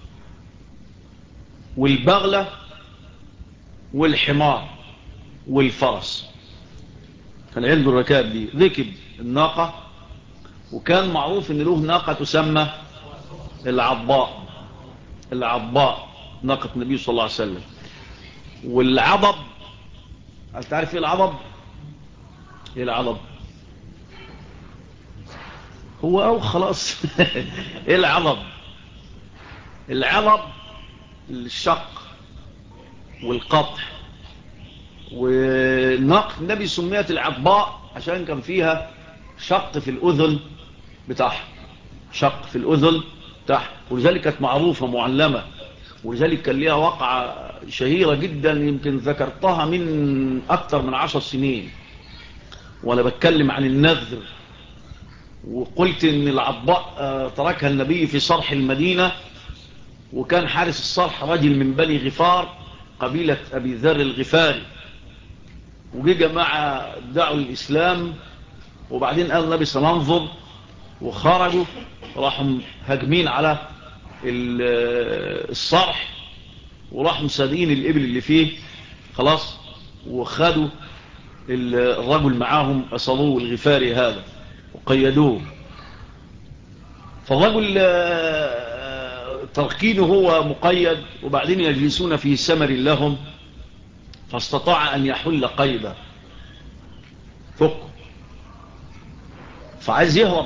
والبغلة والحمار والفرس، كان عنده الركاب دي. ركب الناقة، وكان معروف ان له ناقة تسمى العضباء. العضباء ناقة النبي صلى الله عليه وسلم. والعضب، تعرف ايه العضب؟ ايه العضب؟ هو او خلاص ايه العضب؟ العضب الشق والقطع. وناقة النبي سميت العضباء عشان كان فيها شق في الأذن بتاعها، شق في الأذن بتاعها، ولذلك كانت معروفة معلمة. ولذلك كان ليها وقعة شهيرة جدا، يمكن ذكرتها من أكثر من 10 سنين. وانا بتكلم عن النذر، وقلت ان العضباء تركها النبي في صرح المدينة، وكان حارس الصرح رجل من بني غفار قبيلة ابي ذر الغفاري، وجي جماعة دعوا الاسلام، وبعدين قال النبي سننظر، وخرجوا راحوا هاجمين على الصرح، وراحوا مسادين الابل اللي فيه خلاص، وخدوا الرجل معاهم أصلوه الغفاري هذا وقيدوه. فالرجل تركينه هو مقيد، وبعدين يجلسون في سمر لهم، فاستطاع أن يحل قيده فوق، فعايز يهرب،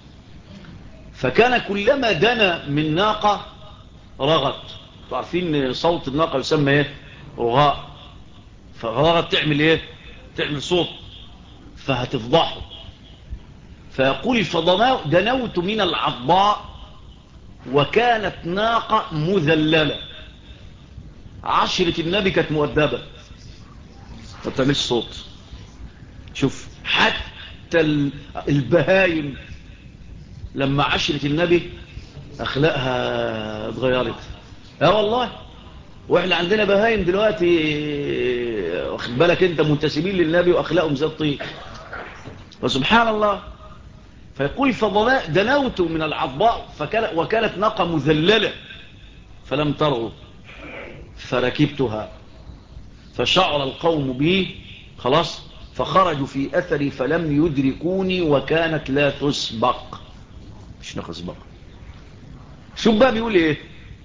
فكان كلما دنا من ناقة رغت. تعرفين صوت الناقة يسمى ايه؟ رغاء. فرغت تعمل ايه؟ تعمل صوت، فهتفضحه. فيقول فدنوت من العضباء وكانت ناقة مذللة، عشرة النبي كانت مؤدبة ما بتعملش صوت. شوف حتى البهايم لما عشرة النبي اخلاقها اتغيرت. اه والله، واحنا عندنا بهايم دلوقتي واخد بالك انت منتسبين للنبي واخلاقهم زي الطين، فسبحان الله. فيقول فدنوت من العضباء وكانت ناقة مذللة فلم ترغب، فركبتها فشعر القوم بي خلاص، فخرجوا في أثري فلم يدركوني وكانت لا تسبق. مش ناقة سبق. شوف بقى بيقول ايه؟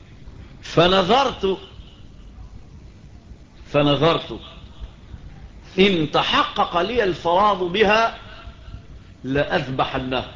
فنظرت إن تحقق لي الفراض بها لأذبحنها.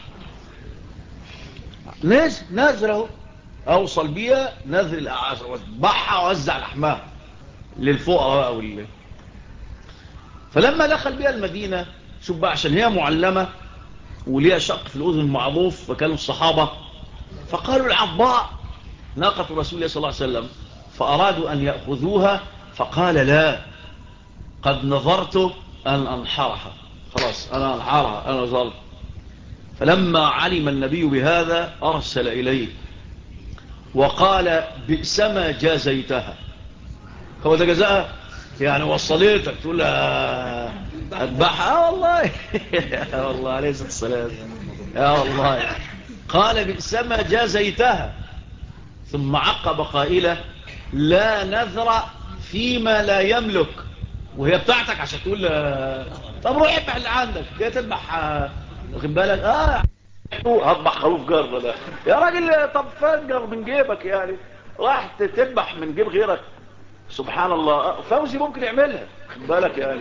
نازره أوصل بيها، نازل الأعاصر واذبحها ووزع لحمها للفقراء فلما دخل بيها المدينة، شوف بقى عشان هي معلمة وليها شق في الأذن معروف، فكانوا الصحابة فقالوا العضباء ناقة رسول الله صلى الله عليه وسلم، فأرادوا أن يأخذوها، فقال لا، قد نظرت أن أنحرها، خلاص أنا أنحرها، أنا نظرت. فلما علم النبي بهذا أرسل إليه وقال بئسما جازيتها. هو ده جزاءها يعني؟ وصليتك تقول أذبحها؟ والله يا والله عليه الصلاة والسلام، يا والله. قال بئسما جازيتها، ثم عقب قائلة لا نذر فيما لا يملك. وهي بتاعتك عشان تقول طب روح اذبح اللي عندك، جاي تذبح واخد بالك هذبح خروف جر ده يا راجل، طب فنجر من جيبك يعني، راح تذبح من جيب غيرك. سبحان الله، فوزي ممكن يعملها خد بالك يعني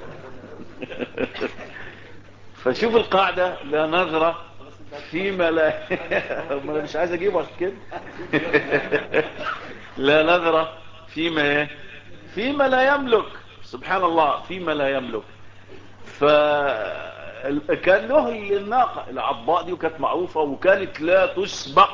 فشوف القاعدة لا نذر فيما لا ما مش عايز اجيبه عشان كده لا نذر فيما لا يملك. سبحان الله، فيما لا يملك. فكان له الناقة العضباء دي، وكانت معروفة، وكانت لا تسبق،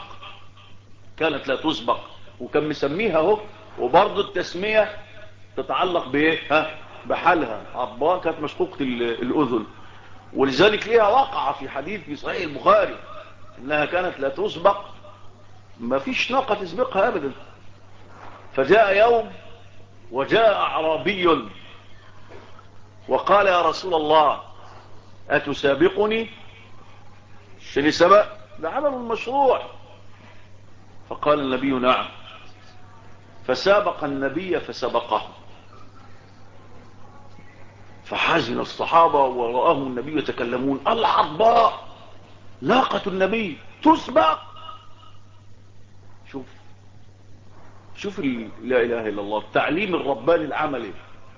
وكان مسميها اهو. وبرضه التسمية تتعلق بايه؟ بحالها. عضباء كانت مشقوقة الأذن، ولذلك ليها وقع في حديث في صحيح البخاري انها كانت لا تسبق، ما فيش ناقة تسبقها ابدا. فجاء يوم وجاء أعرابي وقال يا رسول الله أتسابقني؟ شنو سبق؟ ده عمل مشروع. فقال النبي نعم، فسابق النبي فسبقه، فحزن الصحابة ورآهم النبي يتكلمون العضباء ناقة النبي تسبق. شوف لا إله إلا الله، التعليم الرباني العملي.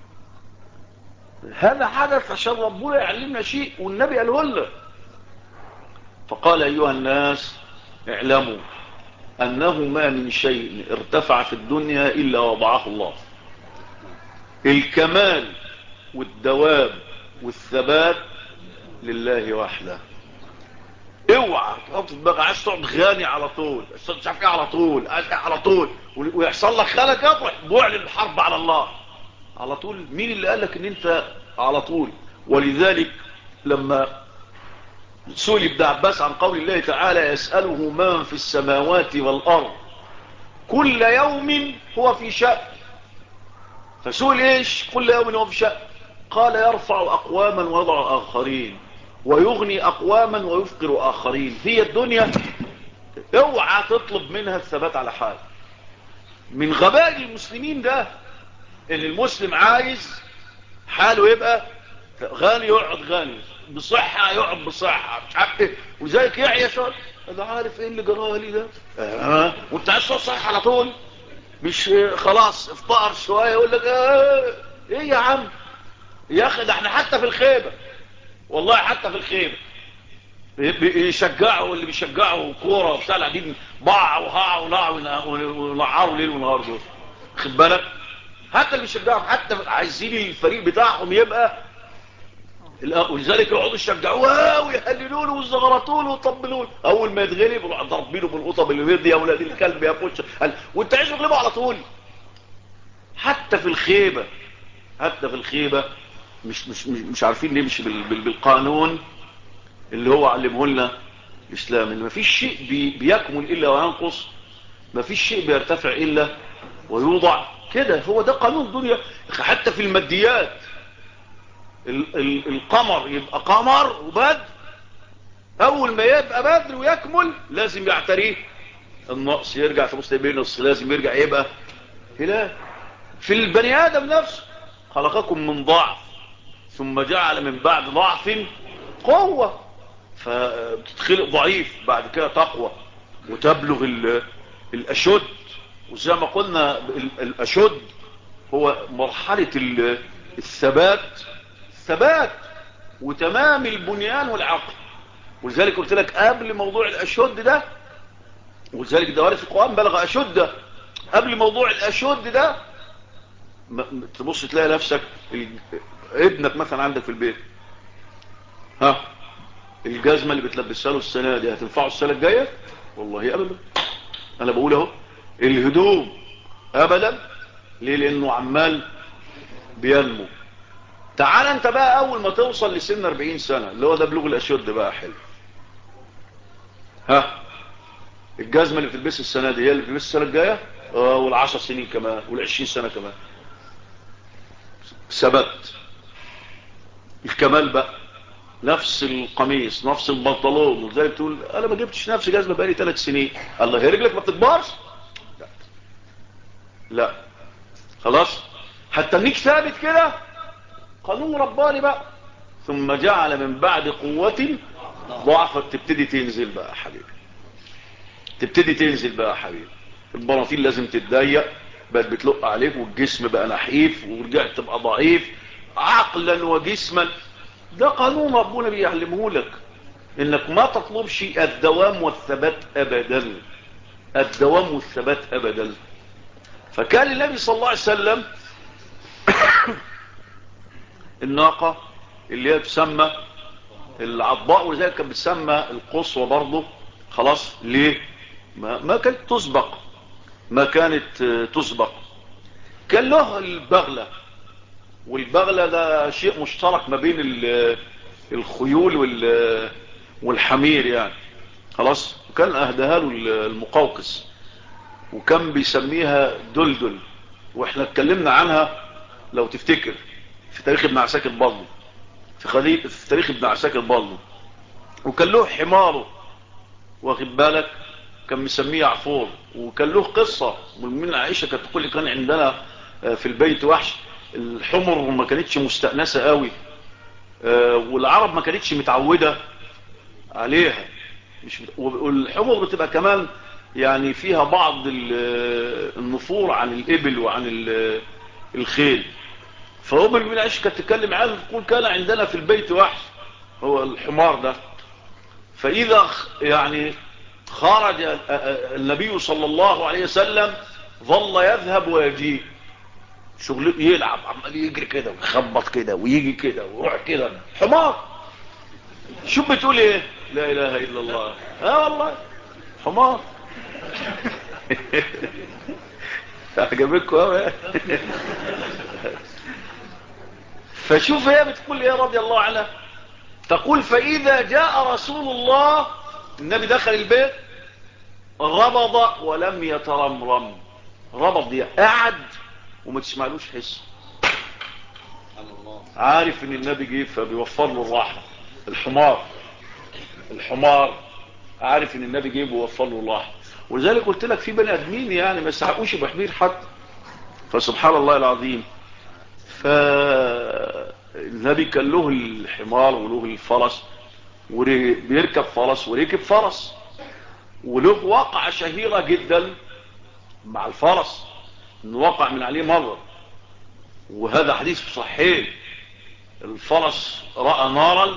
هذا حدث عشان ربنا يعلمنا شيء والنبي قاله لنا. فقال أيها الناس اعلموا أنه ما من شيء ارتفع في الدنيا إلا وضعه الله. الكمال والدوام والثبات لله وحده. اوعى تحط في دماغك عايز تقعد غني على طول، مش عارف ايه على طول ويحصل لك خلل كده تروح معلن الحرب على الله على طول. مين اللي قال لك ان انت على طول؟ ولذلك لما سئل ابن عباس عن قول الله تعالى يسأله من في السماوات والأرض كل يوم هو في شأن، فسئل ايش كل يوم هو في شأن؟ قال يرفع أقواما ويضع آخرين، ويغني أقواما ويفقر آخرين. هي الدنيا اوعى تطلب منها الثبات على حال. من غباء المسلمين ده ان المسلم عايز حاله يبقى غني يقعد غني، بصحة يقعد بصحة، مش عارف ايه، وزيك يعيا شر. انا عارف ايه اللي جرالي ده، وانت عايز صح على طول، مش خلاص افتقر شوية يقول لك ايه يا عم يا اخي، ده احنا حتى في الخيبة، والله حتى في الخيبة يشجعوا اللي بيشجعوا كورة وبتاع العديد باع وهاع ونعروا ليل ونهار دول، خد بالك، حتى اللي بيشجعهم حتى عايزين الفريق بتاعهم يبقى، ولذلك يقعدوا يشجعوه ويهللوا له ويزغرطوا له ويطبلوا له، اول ما يتغلب يروحوا ضاربينه بالقطب اللي بيرضي يا اولاد الكلب يا بوتش، وانت عايز تغلبه على طول. حتى في الخيبه، حتى في الخيبه مش عارفين نمشي بالقانون اللي هو علمه لنا الاسلام، ان مفيش شيء بيكمل الا وينقص، مفيش شيء بيرتفع الا ويوضع كده، هو ده قانون الدنيا. حتى في الماديات القمر يبقى قمر وبدر، اول ما يبقى بدر ويكمل لازم يعتريه النقص، يرجع في نص نص، لازم يرجع يبقى هلال. في البني ادم نفسه خلقكم من ضعف ثم جعل من بعد ضعف قوة، فبتتخلق ضعيف بعد كده تقوى وتبلغ الاشد. وزي ما قلنا الاشد هو مرحلة الثبات وتمام البنيان والعقل. ولذلك قلت لك قبل موضوع الاشد ده، ولذلك ده وارد في القرآن بلغ اشد، قبل موضوع الاشد ده تبص تلاقي نفسك ابنك مثلا عندك في البيت، الجزمة اللي بتلبسها له السنة دي هتنفعه السنة الجاية؟ والله ابدا، انا بقول اهو. الهدوم ابدا، ليه؟ لانه عمال بينمو. تعال انت بقى اول ما توصل لسن 40 سنة اللي هو ده بلوغ الاشد بقى، حلو، الجزمة اللي بتلبسها السنة دي هي اللي بتلبسها السنة الجاية، وال10 سنين كمان وال20 سنة كمان. ثبت الكمال بقى، نفس القميص نفس البنطلون، وزي تقول انا ما جبتش نفس جزمة بقالي 3 سنين، الله هي رجلك ما بتكبرش؟ لا خلاص، حتى انك ثابت كده، قانون رباني بقى. ثم جعل من بعد قوة ضعفا، تبتدي تنزل بقى يا حبيبي، تبتدي تنزل بقى يا حبيبي، البناطيل لازم تتضيق، بقت بتلق عليك، والجسم بقى نحيف، ورجعت تبقى ضعيف عقلا وجسما. ده قانون ربنا بيعلمه لك، انك ما تطلبش الدوام والثبات ابدا، الدوام والثبات ابدا. فكان النبي صلى الله عليه وسلم الناقة اللي هي تسمى العضاء، وذلك كانت بتسمى القصوى برضه، خلاص ليه؟ ما كانت تسبق، ما كانت تسبق. كان له البغلة، والبغلة ده شيء مشترك ما بين الخيول والحمير يعني، خلاص. وكان اهداها له المقوقس، وكان بيسميها دلدل، واحنا اتكلمنا عنها لو تفتكر في تاريخ ابن عساكر برضه، في تاريخ ابن عساكر برضه. وكان له حماره، واخد بالك، كان مسميه عفور. وكان له قصة من عائشة كانت تقول لي كان عندنا في البيت وحش، الحمر ما كانتش مستأنسة قوي، والعرب ما كانتش متعودة عليها، والحمر بتبقى كمان يعني فيها بعض النفور عن الإبل وعن الخيل. فأم من عائشة كانت تتكلم عنه تقول كان عندنا في البيت وحش هو الحمار ده. فإذا يعني خرج النبي صلى الله عليه وسلم ظل يذهب ويجيء، شغله يلعب، عمال يجري كده ويخبط كده ويجي كده ويروح كده، حمار. شو بتقول ايه؟ لا اله الا الله. والله حمار. عجبكم قوي. فشوف هي بتقول ايه رضي الله عنها، تقول فإذا جاء رسول الله، النبي دخل البيت، ربض ولم يترمرم. ربض دي قعد وما تسمعلوش حس، عارف ان النبي جه فبيوفر له الراحه. الحمار عارف ان النبي جه بيوفر له الراحه. ولذلك قلت لك في بني ادمين يعني ما يستحقوش يبقوا حمير حتى. فسبحان الله العظيم. فالنبي كان له الحمار وله الفرس، وبيركب فرس وركب فرس، وله واقعة شهيرة جدا مع الفرس، انه وقع من عليه مرة، وهذا حديث صحيح. الفرس رأى نارا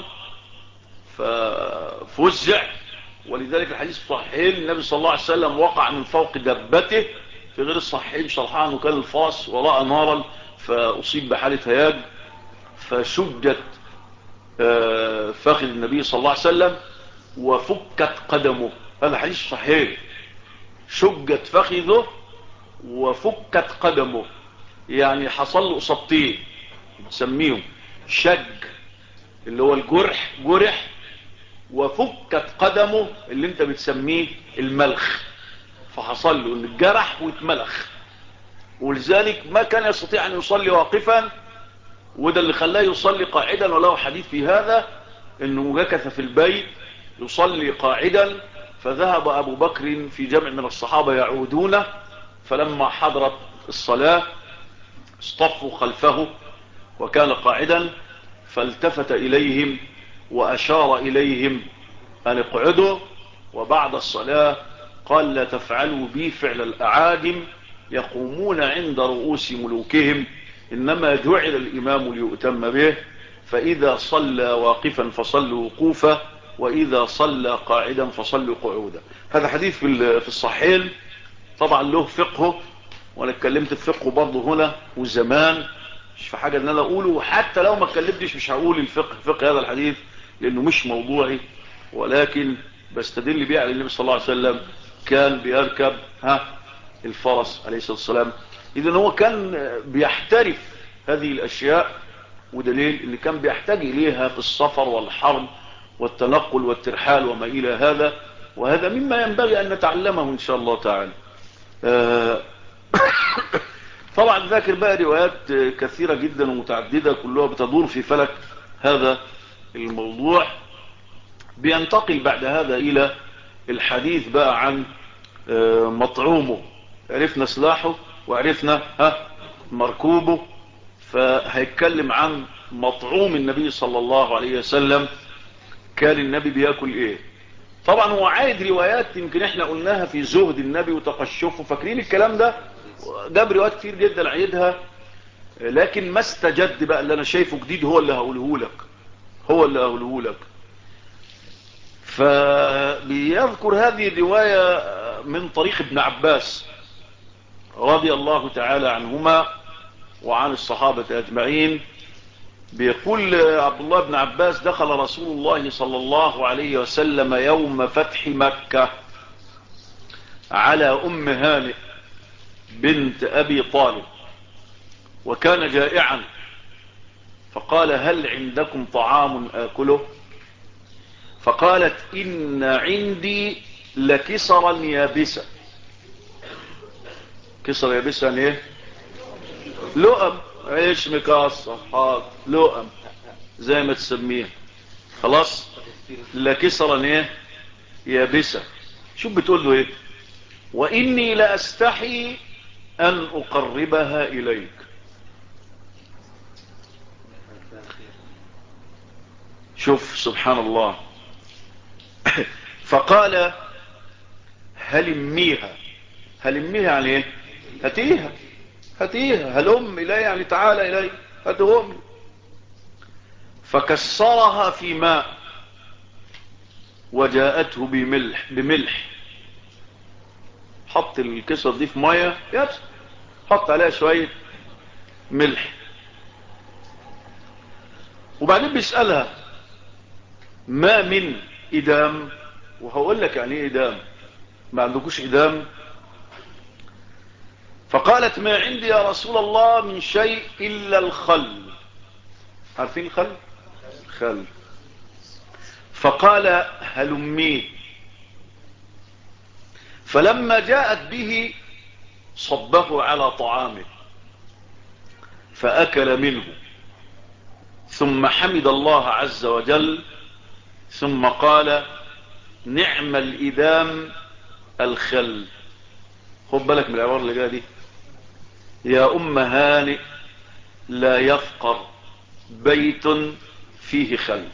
ففزع، ولذلك الحديث الصحيح النبي صلى الله عليه وسلم وقع من فوق دبته. في غير الصحيح شرحان انه كان الفرس ورأى نارا فأصيب بحالة هياج، فشجت فخذ النبي صلى الله عليه وسلم وفكت قدمه. هذا حديث صحيح، شجت فخذه وفكت قدمه، يعني حصل له اصابتين بتسميهم شج اللي هو الجرح، جرح، وفكت قدمه اللي انت بتسميه الملخ، فحصل له ان الجرح واتملخ، ولذلك ما كان يستطيع ان يصلي واقفا، وده اللي خلاه يصلي قاعدا. وله حديث في هذا انه مكث في البيت يصلي قاعدا، فذهب ابو بكر في جمع من الصحابة يعودونه، فلما حضرت الصلاة اصطفوا خلفه وكان قاعدا، فالتفت اليهم واشار اليهم ان اقعدوا، وبعد الصلاة قال لا تفعلوا بي فعل الاعاجم يقومون عند رؤوس ملوكهم، انما جعل الامام ليؤتم به، فاذا صلى واقفا فصلوا وقوفا، واذا صلى قاعدا فصلوا قعودا. هذا حديث في الصحيح، طبعا له فقهه، وانا اتكلمت في فقهه برضه هنا وزمان، مش في حاجة ان انا اقوله، وحتى لو ما اتكلمتش مش هقول فقه هذا الحديث لانه مش موضوعي، ولكن بستدل بيه على النبي صلى الله عليه وسلم كان بيركب الفرس عليه الصلاة والسلام. اذا هو كان بيحترف هذه الاشياء، ودليل اللي كان بيحتاج اليها في السفر والحرب والتنقل والترحال وما الى هذا، وهذا مما ينبغي ان نتعلمه ان شاء الله تعالى. طبعا ذاكر بقى روايات كثيرة جدا ومتعددة كلها بتدور في فلك هذا الموضوع. بينتقل بعد هذا الى الحديث بقى عن مطعومه. عرفنا سلاحه وعرفنا مركوبه، فهيتكلم عن مطعوم النبي صلى الله عليه وسلم. كان النبي بياكل ايه؟ طبعا هو عايد روايات يمكن احنا قلناها في زهد النبي وتقشفه، فاكرين الكلام ده؟ جاب روايات كتير جدا عيدها، لكن ما استجد بقى اللي انا شايفه جديد هو اللي هقوله لك. فبيذكر هذه الرواية من طريق ابن عباس رضي الله تعالى عنهما وعن الصحابة اجمعين. بيقول عبد الله بن عباس دخل رسول الله صلى الله عليه وسلم يوم فتح مكة على ام هانئ بنت ابي طالب، وكان جائعا، فقال هل عندكم طعام آكله؟ فقالت إن عندي لكسرا يابسا. كسر يابسا يعني ايه؟ لؤم، عيش مكسر، حاضر، لؤم زي ما تسميه، خلاص. لكسرا ايه؟ يابسا. شو بتقول له ايه؟ وإني لأستحي أن أقربها إليك. شوف سبحان الله. فقال هلميها. هلميها يعني ايه؟ هاتيها هلم إلي يعني تعال إلي، هاتهم. فكسرها في ماء وجاءته بملح. حط الكسر دي في مية يبس، حط عليها شوية ملح، وبعدين بيسألها ما من إدام. وهقول لك يعني ايه إدام، ما عندكوش إدام؟ فقالت ما عندي يا رسول الله من شيء إلا الخل. عارفين الخل؟ خل. فقال هلميه، فلما جاءت به صبه على طعامه فأكل منه، ثم حمد الله عز وجل، ثم قال نعم الإدام الخل. خد بالك من العبارة اللي جايه دي، يا أم هانئ لا يفقر بيت فيه خل.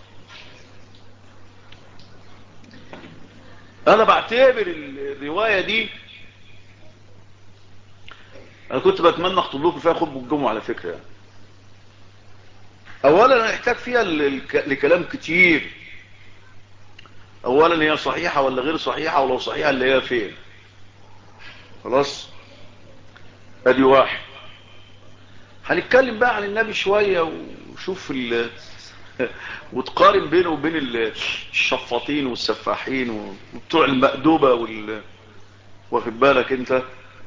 أنا بعتبر الرواية دي، أنا كنت بتمنى أخطب لكم فيها خطبة الجمعة على فكرة يعني. أولا أنا احتاج فيها لكلام كتير. أولا هي صحيحة ولا غير صحيحة، ولو صحيحة اللي هي فين. خلاص، ادي واحد. هنتكلم بقى عن النبي شوية وشوف وتقارن بينه وبين الشفاطين والسفاحين وبتوع المأدوبة واخد بالك انت،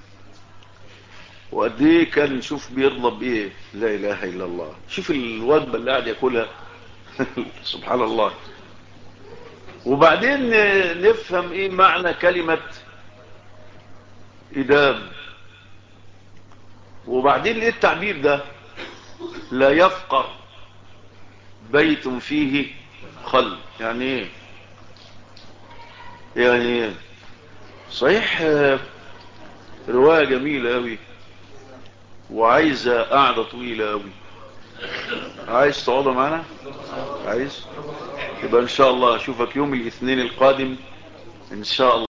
وقد ايه كان نشوف بيرضى بايه. لا اله الا الله. شوف الوجبة اللي قاعد ياكلها سبحان الله. وبعدين نفهم ايه معنى كلمة إدام، وبعدين ايه التعبير ده لا يفقر بيت فيه خل. يعني ايه؟ يعني ايه؟ صحيح رواية جميلة قوي وعايزة قاعدة طويلة قوي. عايز تقعد معنا؟ عايز؟ يبقى ان شاء الله اشوفك يوم الاثنين القادم ان شاء الله.